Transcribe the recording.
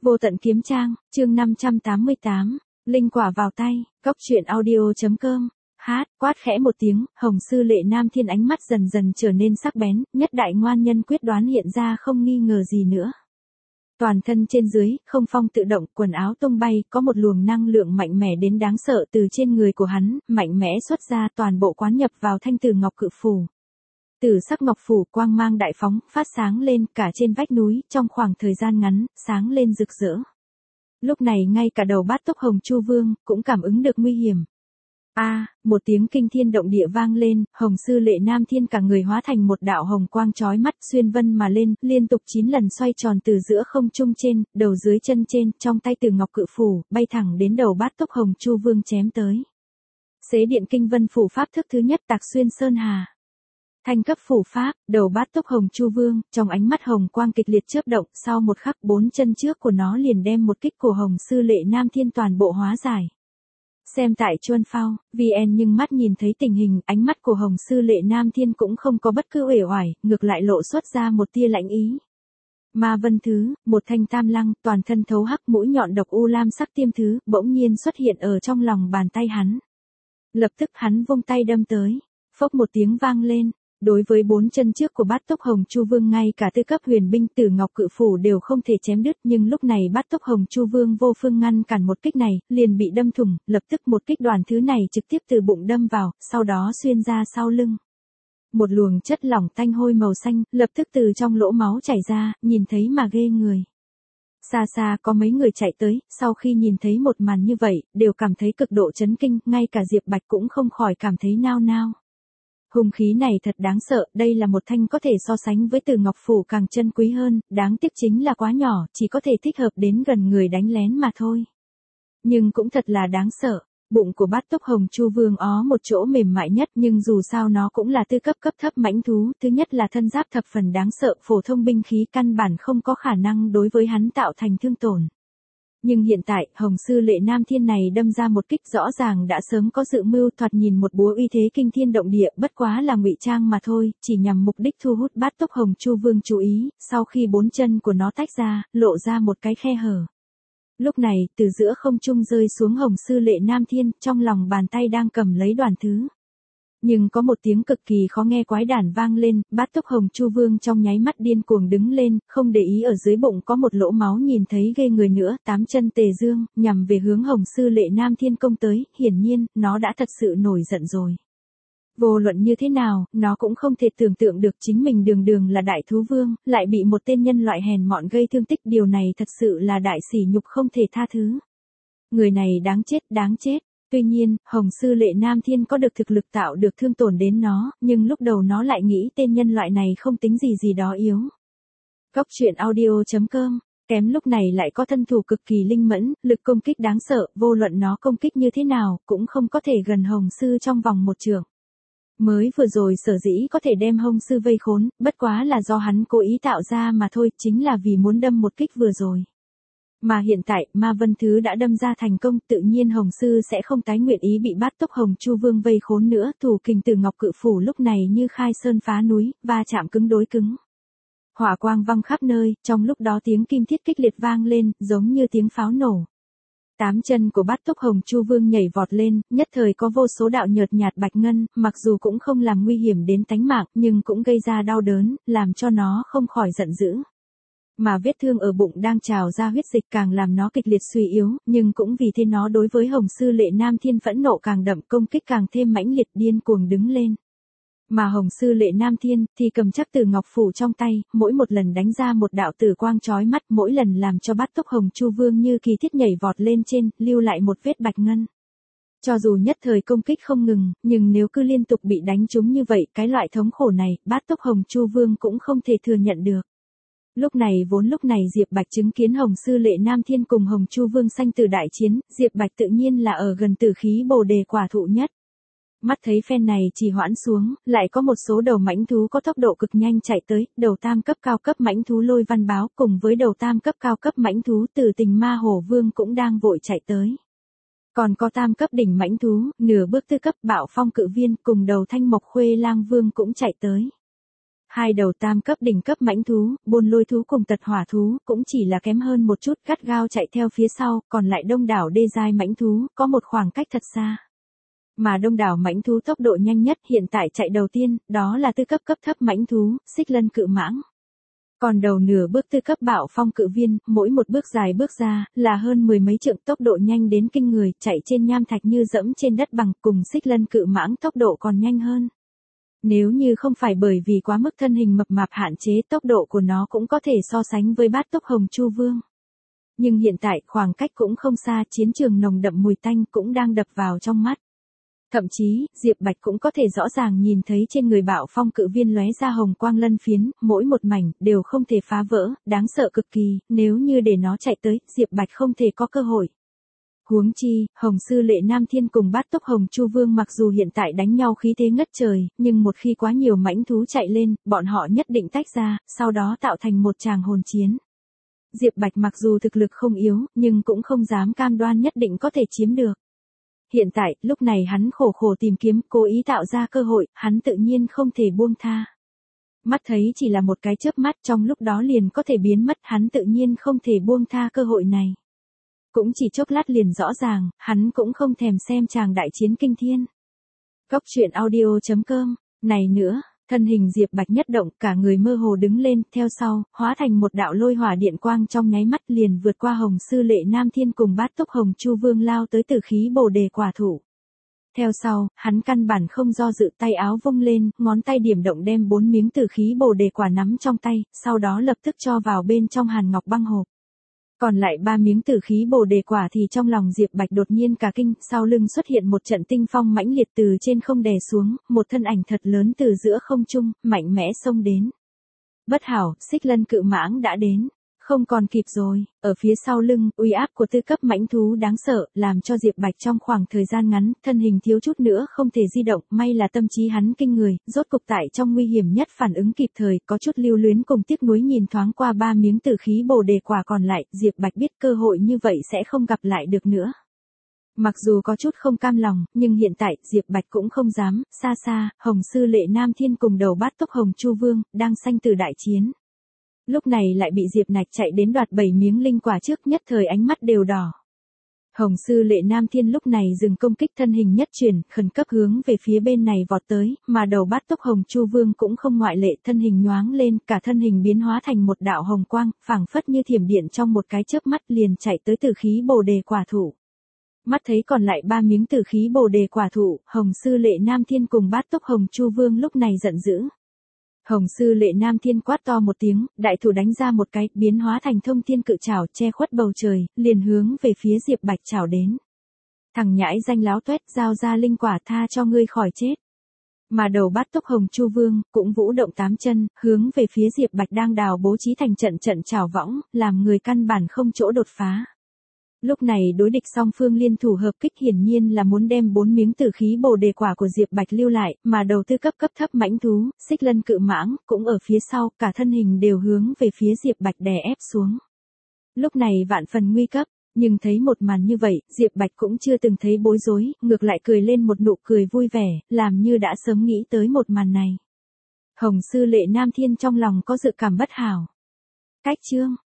Vô tận kiếm trang, chương 588, linh quả vào tay, góc truyện audio.com. Hát, quát khẽ một tiếng, Hồng Sư Lệ Nam Thiên ánh mắt dần dần trở nên sắc bén, nhất đại ngoan nhân quyết đoán hiện ra không nghi ngờ gì nữa. Toàn thân trên dưới, không phong tự động, quần áo tung bay, có một luồng năng lượng mạnh mẽ đến đáng sợ từ trên người của hắn, mạnh mẽ xuất ra toàn bộ quán nhập vào thanh tử ngọc cự phù. Tử sắc ngọc phủ quang mang đại phóng, phát sáng lên cả trên vách núi, trong khoảng thời gian ngắn, sáng lên rực rỡ. Lúc này ngay cả đầu bát túc Hồng Chu Vương, cũng cảm ứng được nguy hiểm. Một tiếng kinh thiên động địa vang lên, Hồng Sư Lệ Nam Thiên cả người hóa thành một đạo hồng quang chói mắt xuyên vân mà lên, liên tục 9 lần xoay tròn từ giữa không trung trên, đầu dưới chân trên, trong tay từ ngọc cự phủ, bay thẳng đến đầu bát túc Hồng Chu Vương chém tới. Xế điện kinh vân phủ pháp thức thứ nhất tạc xuyên sơn hà. Thanh cấp phủ pháp, đầu bát túc Hồng Chu Vương, trong ánh mắt hồng quang kịch liệt chớp động, sau một khắc 4 chân trước của nó liền đem một kích của Hồng Sư Lệ Nam Thiên toàn bộ hóa giải. Xem tại Chuân Phao, VN nhưng mắt nhìn thấy tình hình, ánh mắt của Hồng Sư Lệ Nam Thiên cũng không có bất cứ uể oải, ngược lại lộ xuất ra một tia lãnh ý. Ma Vân Thứ, một thanh tam lăng, toàn thân thấu hắc mũi nhọn độc u lam sắc tiêm thứ, bỗng nhiên xuất hiện ở trong lòng bàn tay hắn. Lập tức hắn vung tay đâm tới, phốc một tiếng vang lên. Đối với 4 chân trước của bát túc Hồng Chu Vương ngay cả tư cấp huyền binh Tử Ngọc Cự Phủ đều không thể chém đứt, nhưng lúc này bát túc Hồng Chu Vương vô phương ngăn cản một kích này, liền bị đâm thủng, lập tức một kích đoàn thứ này trực tiếp từ bụng đâm vào, sau đó xuyên ra sau lưng. Một luồng chất lỏng tanh hôi màu xanh, lập tức từ trong lỗ máu chảy ra, nhìn thấy mà ghê người. Xa xa có mấy người chạy tới, sau khi nhìn thấy một màn như vậy, đều cảm thấy cực độ chấn kinh, ngay cả Diệp Bạch cũng không khỏi cảm thấy nao nao. Hung khí này thật đáng sợ, đây là một thanh có thể so sánh với Tử Ngọc Phủ càng chân quý hơn, đáng tiếc chính là quá nhỏ, chỉ có thể thích hợp đến gần người đánh lén mà thôi. Nhưng cũng thật là đáng sợ, bụng của bát túc Hồng Chu Vương ó một chỗ mềm mại nhất, nhưng dù sao nó cũng là tư cấp cấp thấp mãnh thú, thứ nhất là thân giáp thập phần đáng sợ, phổ thông binh khí căn bản không có khả năng đối với hắn tạo thành thương tổn. Nhưng hiện tại, Hồng Sư Lệ Nam Thiên này đâm ra một kích rõ ràng đã sớm có dự mưu, thoạt nhìn một búa uy thế kinh thiên động địa, bất quá là ngụy trang mà thôi, chỉ nhằm mục đích thu hút bát túc Hồng Chu Vương chú ý, sau khi 4 chân của nó tách ra, lộ ra một cái khe hở. Lúc này, từ giữa không trung rơi xuống Hồng Sư Lệ Nam Thiên, trong lòng bàn tay đang cầm lấy đoàn thứ. Nhưng có một tiếng cực kỳ khó nghe quái đản vang lên, bát túc Hồng Chu Vương trong nháy mắt điên cuồng đứng lên, không để ý ở dưới bụng có một lỗ máu nhìn thấy ghê người nữa, 8 chân tề dương, nhằm về hướng Hồng Sư Lệ Nam Thiên công tới, hiển nhiên, nó đã thật sự nổi giận rồi. Vô luận như thế nào, nó cũng không thể tưởng tượng được chính mình đường đường là đại thú vương, lại bị một tên nhân loại hèn mọn gây thương tích, điều này thật sự là đại sỉ nhục không thể tha thứ. Người này đáng chết, đáng chết. Tuy nhiên, Hồng Sư Lệ Nam Thiên có được thực lực tạo được thương tổn đến nó, nhưng lúc đầu nó lại nghĩ tên nhân loại này không tính gì đó yếu. Góc truyện audio.com, kém lúc này lại có thân thủ cực kỳ linh mẫn, lực công kích đáng sợ, vô luận nó công kích như thế nào, cũng không có thể gần Hồng Sư trong vòng một trượng. Mới vừa rồi sở dĩ có thể đem Hồng Sư vây khốn, bất quá là do hắn cố ý tạo ra mà thôi, chính là vì muốn đâm một kích vừa rồi. Mà hiện tại, Ma Vân Thứ đã đâm ra thành công, tự nhiên Hồng Sư sẽ không tái nguyện ý bị bát túc Hồng Chu Vương vây khốn nữa, thủ kình Tử Ngọc Cự Phủ lúc này như khai sơn phá núi, va chạm cứng đối cứng. Hỏa quang văng khắp nơi, trong lúc đó tiếng kim thiết kích liệt vang lên, giống như tiếng pháo nổ. 8 chân của bát túc Hồng Chu Vương nhảy vọt lên, nhất thời có vô số đạo nhợt nhạt bạch ngân, mặc dù cũng không làm nguy hiểm đến tánh mạng, nhưng cũng gây ra đau đớn, làm cho nó không khỏi giận dữ. Mà vết thương ở bụng đang trào ra huyết dịch càng làm nó kịch liệt suy yếu, nhưng cũng vì thế nó đối với Hồng Sư Lệ Nam Thiên phẫn nộ càng đậm, công kích càng thêm mãnh liệt, điên cuồng đứng lên. Mà Hồng Sư Lệ Nam Thiên thì cầm chắc Tử Ngọc Phủ trong tay, mỗi một lần đánh ra một đạo tử quang chói mắt, mỗi lần làm cho bát túc Hồng Chu Vương như kỳ thiết nhảy vọt lên trên, lưu lại một vết bạch ngân. Cho dù nhất thời công kích không ngừng, nhưng nếu cứ liên tục bị đánh trúng như vậy, cái loại thống khổ này, bát túc Hồng Chu Vương cũng không thể thừa nhận được. Lúc này Diệp Bạch chứng kiến Hồng Sư Lệ Nam Thiên cùng Hồng Chu Vương sanh tử đại chiến, Diệp Bạch tự nhiên là ở gần tử khí bồ đề quả thụ nhất. Mắt thấy phen này trì hoãn xuống, lại có một số đầu mãnh thú có tốc độ cực nhanh chạy tới, đầu tam cấp cao cấp mãnh thú Lôi Văn Báo cùng với đầu tam cấp cao cấp mãnh thú Tử Tình Ma Hổ Vương cũng đang vội chạy tới. Còn có tam cấp đỉnh mãnh thú, nửa bước tư cấp Bạo Phong Cự Viên cùng đầu Thanh Mộc Khuê Lang Vương cũng chạy tới. Hai đầu tam cấp đỉnh cấp mãnh thú, buôn lôi thú cùng tật hỏa thú, cũng chỉ là kém hơn một chút, gắt gao chạy theo phía sau, còn lại đông đảo đê giai mãnh thú, có một khoảng cách thật xa. Mà đông đảo mãnh thú tốc độ nhanh nhất hiện tại chạy đầu tiên, đó là tư cấp cấp thấp mãnh thú, xích lân cự mãng. Còn đầu nửa bước tư cấp bạo phong cự viên, mỗi một bước dài bước ra, là hơn 10 mấy trượng, tốc độ nhanh đến kinh người, chạy trên nham thạch như dẫm trên đất bằng, cùng xích lân cự mãng tốc độ còn nhanh hơn. Nếu như không phải bởi vì quá mức thân hình mập mạp hạn chế, tốc độ của nó cũng có thể so sánh với bát túc hồng chu vương. Nhưng hiện tại, khoảng cách cũng không xa, chiến trường nồng đậm mùi tanh cũng đang đập vào trong mắt. Thậm chí, Diệp Bạch cũng có thể rõ ràng nhìn thấy trên người bạo phong cự viên lóe ra hồng quang lân phiến, mỗi một mảnh, đều không thể phá vỡ, đáng sợ cực kỳ, nếu như để nó chạy tới, Diệp Bạch không thể có cơ hội. Huống chi, Hồng Sư Lệ Nam Thiên cùng bát túc hồng chu vương mặc dù hiện tại đánh nhau khí thế ngất trời, nhưng một khi quá nhiều mãnh thú chạy lên, bọn họ nhất định tách ra, sau đó tạo thành một tràng hồn chiến. Diệp Bạch mặc dù thực lực không yếu, nhưng cũng không dám cam đoan nhất định có thể chiếm được. Hiện tại, lúc này hắn khổ khổ tìm kiếm, cố ý tạo ra cơ hội, hắn tự nhiên không thể buông tha. Mắt thấy chỉ là một cái chớp mắt, trong lúc đó liền có thể biến mất, hắn tự nhiên không thể buông tha cơ hội này. Cũng chỉ chốc lát liền rõ ràng, hắn cũng không thèm xem chàng đại chiến kinh thiên. Góc truyện audio.com, này nữa, thân hình Diệp Bạch nhất động, cả người mơ hồ đứng lên, theo sau, hóa thành một đạo lôi hỏa điện quang trong nháy mắt liền vượt qua Hồng Sư Lệ Nam Thiên cùng bát túc hồng chu vương lao tới tử khí bồ đề quả thụ. Theo sau, hắn căn bản không do dự, tay áo vung lên, ngón tay điểm động đem 4 miếng tử khí bồ đề quả nắm trong tay, sau đó lập tức cho vào bên trong hàn ngọc băng hộp. Còn lại 3 miếng tử khí bồ đề quả thì trong lòng Diệp Bạch đột nhiên cả kinh, sau lưng xuất hiện một trận tinh phong mãnh liệt từ trên không đè xuống, một thân ảnh thật lớn từ giữa không trung, mạnh mẽ xông đến. Bất hảo, xích lân cự mãng đã đến. Không còn kịp rồi, ở phía sau lưng, uy áp của tư cấp mãnh thú đáng sợ, làm cho Diệp Bạch trong khoảng thời gian ngắn, thân hình thiếu chút nữa không thể di động, may là tâm trí hắn kinh người, rốt cục tại trong nguy hiểm nhất phản ứng kịp thời, có chút lưu luyến cùng tiếc nuối nhìn thoáng qua 3 miếng tử khí bồ đề quả còn lại, Diệp Bạch biết cơ hội như vậy sẽ không gặp lại được nữa. Mặc dù có chút không cam lòng, nhưng hiện tại, Diệp Bạch cũng không dám, xa xa, Hồng Sư Lệ Nam Thiên cùng đầu bát túc hồng chu vương, đang sanh tử đại chiến. Lúc này lại bị Diệp Nạch chạy đến đoạt 7 miếng linh quả trước, nhất thời ánh mắt đều đỏ. Hồng Sư Lệ Nam Thiên lúc này dừng công kích, thân hình nhất chuyển, khẩn cấp hướng về phía bên này vọt tới, mà đầu bát túc hồng chu vương cũng không ngoại lệ, thân hình nhoáng lên, cả thân hình biến hóa thành một đạo hồng quang, phảng phất như thiểm điện trong một cái chớp mắt liền chạy tới tử khí bồ đề quả thụ. Mắt thấy còn lại 3 miếng tử khí bồ đề quả thụ, Hồng Sư Lệ Nam Thiên cùng bát túc hồng chu vương lúc này giận dữ. Hồng Sư Lệ Nam Thiên quát to một tiếng, đại thủ đánh ra một cái, biến hóa thành thông thiên cự trảo che khuất bầu trời, liền hướng về phía Diệp Bạch chảo đến. Thằng nhãi danh láo tuét, giao ra linh quả tha cho ngươi khỏi chết. Mà đầu bát túc hồng chu vương, cũng vũ động 8 chân, hướng về phía Diệp Bạch đang đào bố trí thành trận chảo võng, làm người căn bản không chỗ đột phá. Lúc này đối địch song phương liên thủ hợp kích hiển nhiên là muốn đem 4 miếng tử khí bồ đề quả của Diệp Bạch lưu lại, mà đầu tư cấp thấp mãnh thú, xích lân cự mãng, cũng ở phía sau, cả thân hình đều hướng về phía Diệp Bạch đè ép xuống. Lúc này vạn phần nguy cấp, nhưng thấy một màn như vậy, Diệp Bạch cũng chưa từng thấy bối rối, ngược lại cười lên một nụ cười vui vẻ, làm như đã sớm nghĩ tới một màn này. Hồng Sư Lệ Nam Thiên trong lòng có dự cảm bất hảo. Cách chương